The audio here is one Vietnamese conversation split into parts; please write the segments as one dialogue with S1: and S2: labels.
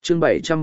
S1: Chương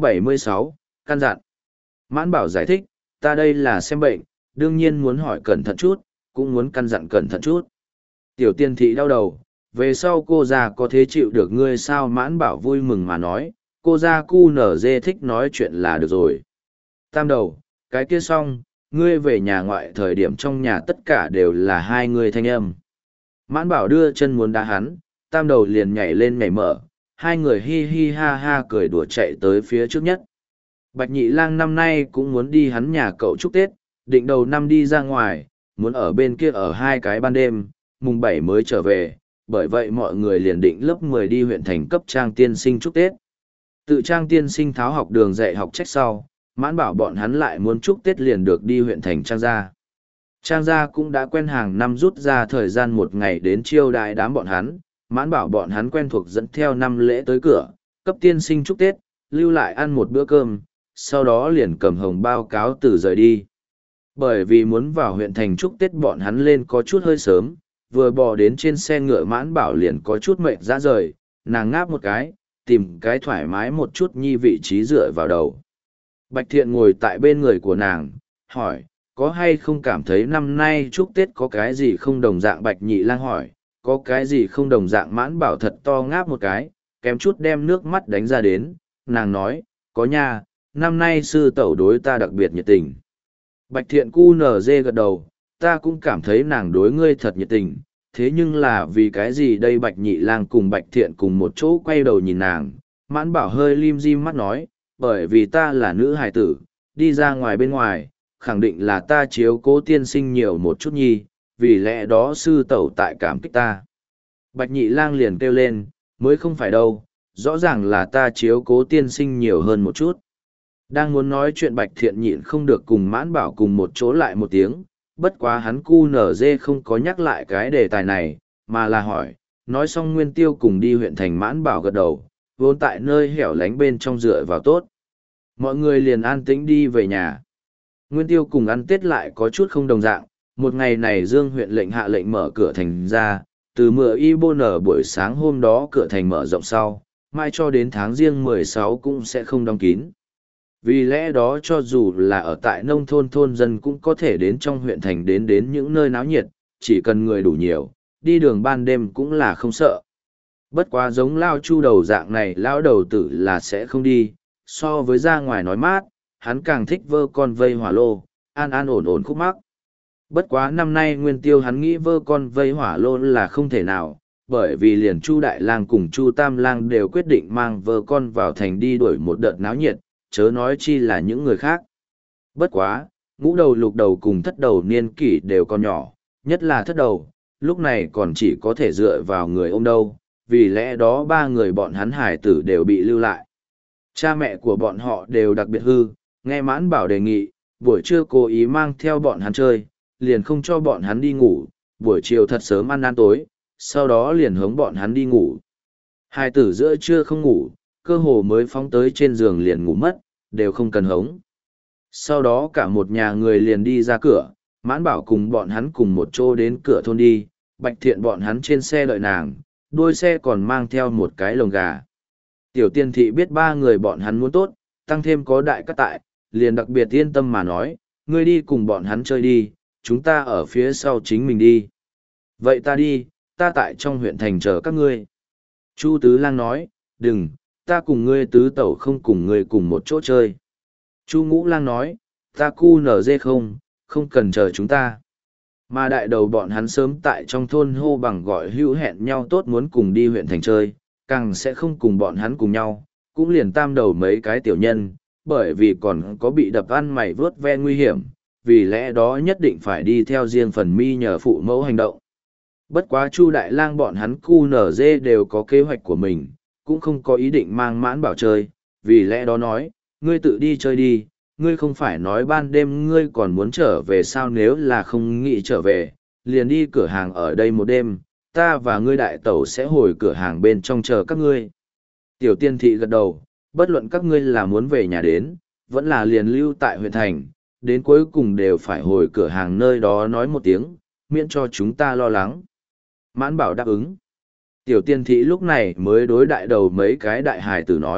S1: 776, căn dặn. Mãn Bảo giải thích, ta đây là xem bệnh, đương nhiên muốn hỏi cẩn thận chút, cũng muốn căn dặn cẩn thận chút. Tiểu Tiên thị đau đầu, về sau cô già có thế chịu được ngươi sao? Mãn Bảo vui mừng mà nói, cô già cu nở dê thích nói chuyện là được rồi. Tam đầu, cái kia xong, ngươi về nhà ngoại thời điểm trong nhà tất cả đều là hai người thanh âm. Mãn Bảo đưa chân muốn đá hắn, tam đầu liền nhảy lên nhảy mở, hai người hi hi ha ha cười đùa chạy tới phía trước nhất. Bạch Nhị Lang năm nay cũng muốn đi hắn nhà cậu chúc Tết, định đầu năm đi ra ngoài, muốn ở bên kia ở hai cái ban đêm, mùng 7 mới trở về, bởi vậy mọi người liền định lớp 10 đi huyện thành cấp Trang tiên sinh chúc Tết. Tự Trang tiên sinh tháo học đường dạy học trách sau, Mãn Bảo bọn hắn lại muốn chúc Tết liền được đi huyện thành Trang gia. Trang gia cũng đã quen hàng năm rút ra thời gian một ngày đến chiêu đãi đám bọn hắn, Mãn Bảo bọn hắn quen thuộc dẫn theo năm lễ tới cửa, cấp tiên sinh chúc Tết, lưu lại ăn một bữa cơm, sau đó liền cầm hồng bao cáo từ rời đi. Bởi vì muốn vào huyện thành chúc Tết bọn hắn lên có chút hơi sớm, vừa bò đến trên xe ngựa Mãn Bảo liền có chút mệt ra rời, nàng ngáp một cái, tìm cái thoải mái một chút nhi vị trí dựa vào đầu. Bạch Thiện ngồi tại bên người của nàng, hỏi, có hay không cảm thấy năm nay chúc Tết có cái gì không đồng dạng? Bạch Nhị Lang hỏi, có cái gì không đồng dạng? Mãn Bảo thật to ngáp một cái, kém chút đem nước mắt đánh ra đến, nàng nói, có nha, năm nay sư tẩu đối ta đặc biệt nhiệt tình. Bạch Thiện cu nở dê gật đầu, ta cũng cảm thấy nàng đối ngươi thật nhiệt tình, thế nhưng là vì cái gì đây? Bạch Nhị Lang cùng Bạch Thiện cùng một chỗ quay đầu nhìn nàng, Mãn Bảo hơi lim dim mắt nói, bởi vì ta là nữ hài tử, đi ra ngoài bên ngoài, khẳng định là ta chiếu cố tiên sinh nhiều một chút nhi, vì lẽ đó sư tẩu tại cảm kích ta. Bạch Nhị Lang liền kêu lên, mới không phải đâu, rõ ràng là ta chiếu cố tiên sinh nhiều hơn một chút. Đang muốn nói chuyện Bạch Thiện nhịn không được cùng Mãn Bảo cùng một chỗ lại một tiếng, bất quá hắn cu nở dê không có nhắc lại cái đề tài này, mà là hỏi, nói xong Nguyên Tiêu cùng đi huyện thành. Mãn Bảo gật đầu, vốn tại nơi hẻo lánh bên trong dựa vào tốt. Mọi người liền an tĩnh đi về nhà. Nguyên Tiêu cùng ăn Tết lại có chút không đồng dạng, một ngày này Dương huyện lệnh hạ lệnh mở cửa thành ra, từ mưa y bô nở buổi sáng hôm đó cửa thành mở rộng sau, mai cho đến tháng riêng 16 cũng sẽ không đóng kín. Vì lẽ đó cho dù là ở tại nông thôn thôn dân cũng có thể đến trong huyện thành đến những nơi náo nhiệt, chỉ cần người đủ nhiều, đi đường ban đêm cũng là không sợ. Bất quá giống Lao Chu đầu dạng này Lao đầu tử là sẽ không đi, so với ra ngoài nói mát, hắn càng thích vơ con vây hỏa lô, an an ổn ổn khúc mắc. Bất quá năm nay Nguyên Tiêu hắn nghĩ vơ con vây hỏa lô là không thể nào, bởi vì liền Chu Đại Lang cùng Chu Tam Lang đều quyết định mang vơ con vào thành đi đuổi một đợt náo nhiệt, chớ nói chi là những người khác. Bất quá, ngũ đầu lục đầu cùng thất đầu niên kỷ đều còn nhỏ, nhất là thất đầu, lúc này còn chỉ có thể dựa vào người ôm đâu, vì lẽ đó ba người bọn hắn hải tử đều bị lưu lại. Cha mẹ của bọn họ đều đặc biệt hư, nghe Mãn Bảo đề nghị, buổi trưa cố ý mang theo bọn hắn chơi, liền không cho bọn hắn đi ngủ, buổi chiều thật sớm ăn tối, sau đó liền hống bọn hắn đi ngủ. Hai tử giữa trưa không ngủ, cơ hồ mới phóng tới trên giường liền ngủ mất, đều không cần hống. Sau đó cả một nhà người liền đi ra cửa, Mãn Bảo cùng bọn hắn cùng một chỗ đến cửa thôn đi, Bạch Thiện bọn hắn trên xe đợi nàng, đuôi xe còn mang theo một cái lồng gà. Tiểu Tiên thị biết ba người bọn hắn muốn tốt, tăng thêm có đại cát tại, liền đặc biệt yên tâm mà nói, ngươi đi cùng bọn hắn chơi đi, chúng ta ở phía sau chính mình đi. Vậy ta đi, ta tại trong huyện thành chờ các ngươi. Chu Tứ Lang nói, đừng, ta cùng ngươi tứ tẩu không cùng ngươi cùng một chỗ chơi. Chu Ngũ Lang nói, ta cu nở dê không cần chờ chúng ta. Mà đại đầu bọn hắn sớm tại trong thôn hô bằng gọi hữu hẹn nhau tốt muốn cùng đi huyện thành chơi, càng sẽ không cùng bọn hắn cùng nhau, cũng liền tam đầu mấy cái tiểu nhân, bởi vì còn có bị đập ăn mày vớt ve nguy hiểm, vì lẽ đó nhất định phải đi theo riêng phần mi nhờ phụ mẫu hành động. Bất quá Chu Đại Lang bọn hắn cu nở dê đều có kế hoạch của mình, cũng không có ý định mang Mãn Bảo chơi, vì lẽ đó nói, ngươi tự đi chơi đi, ngươi không phải nói ban đêm ngươi còn muốn trở về sao? Nếu là không nghĩ trở về, liền đi cửa hàng ở đây một đêm, ta và ngươi đại tẩu sẽ hồi cửa hàng bên trong chờ các ngươi. Tiểu Tiên thị gật đầu, bất luận các ngươi là muốn về nhà đến, vẫn là liền lưu tại huyện thành, đến cuối cùng đều phải hồi cửa hàng nơi đó nói một tiếng, miễn cho chúng ta lo lắng. Mãn Bảo đáp ứng. Tiểu Tiên thị lúc này mới đối đại đầu mấy cái đại hài tử nói,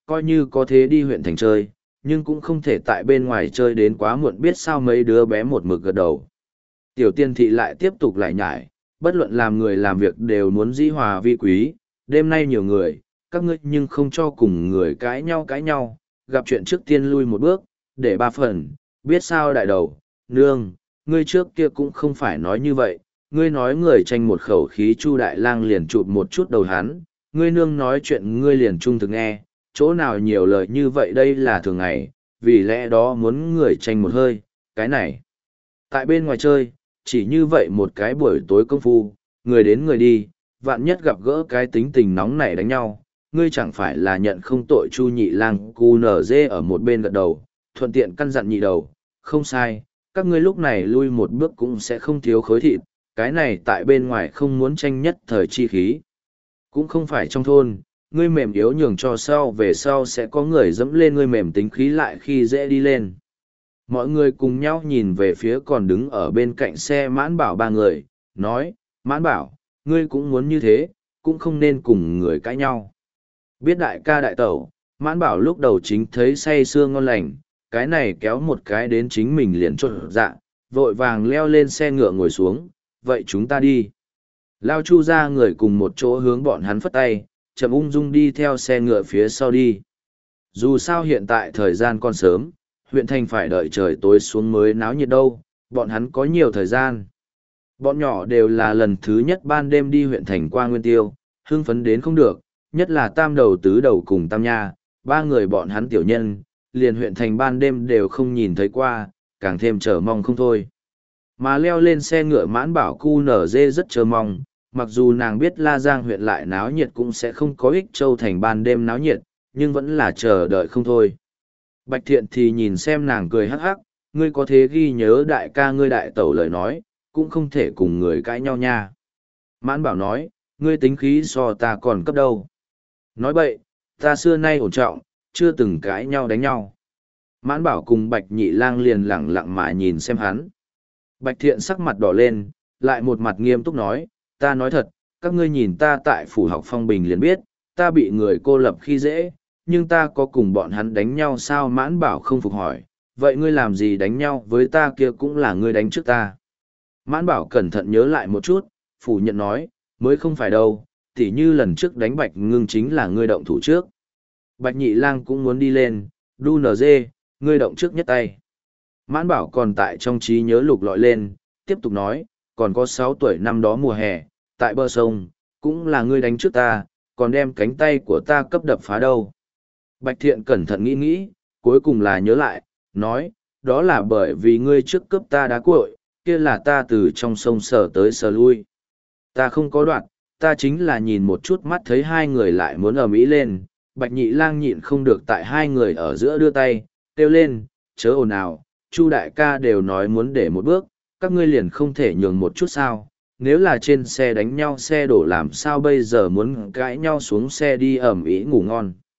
S1: coi như có thế đi huyện thành chơi, nhưng cũng không thể tại bên ngoài chơi đến quá muộn, biết sao mấy đứa bé một mực gật đầu. Tiểu tiên thị lại tiếp tục lại nhải, bất luận làm người làm việc đều muốn dĩ hòa vi quý, đêm nay nhiều người, các ngươi nhưng không cho cùng người cãi nhau, gặp chuyện trước tiên lui một bước, để ba phần, biết sao đại đầu, nương, ngươi trước kia cũng không phải nói như vậy, ngươi nói người tranh một khẩu khí Chu Đại Lang liền chụp một chút đầu hắn, ngươi nương nói chuyện ngươi liền trung thực nghe, chỗ nào nhiều lời như vậy đây là thường ngày, vì lẽ đó muốn người tranh một hơi, cái này. Tại bên ngoài chơi, chỉ như vậy một cái buổi tối công phu, người đến người đi, vạn nhất gặp gỡ cái tính tình nóng nảy đánh nhau, ngươi chẳng phải là nhận không tội. Chu Nhị Lang cu nở dê ở một bên gật đầu, thuận tiện căn dặn nhị đầu, không sai, các ngươi lúc này lui một bước cũng sẽ không thiếu khối thịt, cái này tại bên ngoài không muốn tranh nhất thời chi khí. Cũng không phải trong thôn, ngươi mềm yếu nhường cho sau về sau sẽ có người dẫm lên ngươi mềm tính khí lại khi dễ đi lên. Mọi người cùng nhau nhìn về phía còn đứng ở bên cạnh xe Mãn Bảo ba người, nói, Mãn Bảo, ngươi cũng muốn như thế, cũng không nên cùng người cãi nhau. Biết đại ca đại tẩu, Mãn Bảo lúc đầu chính thấy say sưa ngon lành, cái này kéo một cái đến chính mình liền trột dạ, vội vàng leo lên xe ngựa ngồi xuống, vậy chúng ta đi. Lao Chu ra người cùng một chỗ hướng bọn hắn phất tay, chậm ung dung đi theo xe ngựa phía sau đi. Dù sao hiện tại thời gian còn sớm, huyện thành phải đợi trời tối xuống mới náo nhiệt đâu, bọn hắn có nhiều thời gian. Bọn nhỏ đều là lần thứ nhất ban đêm đi huyện thành qua Nguyên Tiêu, hưng phấn đến không được, nhất là Tam Đầu Tứ Đầu cùng Tam Nha, ba người bọn hắn tiểu nhân, liền huyện thành ban đêm đều không nhìn thấy qua, càng thêm chờ mong không thôi. Mà leo lên xe ngựa Mãn Bảo cu nở dê rất chờ mong, mặc dù nàng biết La Giang huyện lại náo nhiệt cũng sẽ không có ích châu thành ban đêm náo nhiệt, nhưng vẫn là chờ đợi không thôi. Bạch Thiện thì nhìn xem nàng cười hắc hắc, ngươi có thế ghi nhớ đại ca ngươi đại tẩu lời nói, cũng không thể cùng người cãi nhau nha. Mãn Bảo nói, ngươi tính khí so ta còn cấp đâu. Nói bậy, ta xưa nay ổn trọng, chưa từng cãi nhau đánh nhau. Mãn Bảo cùng Bạch Nhị Lang liền lẳng lặng mà nhìn xem hắn. Bạch Thiện sắc mặt đỏ lên, lại một mặt nghiêm túc nói, ta nói thật, các ngươi nhìn ta tại phủ học Phong Bình liền biết, ta bị người cô lập khi dễ, nhưng ta có cùng bọn hắn đánh nhau sao? Mãn Bảo không phục hỏi, vậy ngươi làm gì đánh nhau với ta kia cũng là ngươi đánh trước ta. Mãn Bảo cẩn thận nhớ lại một chút, phủ nhận nói, mới không phải đâu, tỉ như lần trước đánh Bạch Ngưng chính là ngươi động thủ trước. Bạch Nhị Lang cũng muốn đi lên, đu nở dê, ngươi động trước nhất tay. Mãn Bảo còn tại trong trí nhớ lục lọi lên, tiếp tục nói, còn có 6 tuổi năm đó mùa hè, tại bờ sông, cũng là ngươi đánh trước ta, còn đem cánh tay của ta cấp đập phá đâu. Bạch Thiện cẩn thận nghĩ nghĩ, cuối cùng là nhớ lại, nói, đó là bởi vì ngươi trước cướp ta đá cuội, kia là ta từ trong sông sờ tới sờ lui. Ta không có đoạn, ta chính là nhìn một chút mắt thấy hai người lại muốn ầm ĩ lên, Bạch Nhị Lang nhịn không được tại hai người ở giữa đưa tay, kêu lên, chớ ồn ào, Chu đại ca đều nói muốn để một bước, các ngươi liền không thể nhường một chút sao? Nếu là trên xe đánh nhau xe đổ làm sao bây giờ muốn cãi nhau xuống xe đi ầm ĩ ngủ ngon.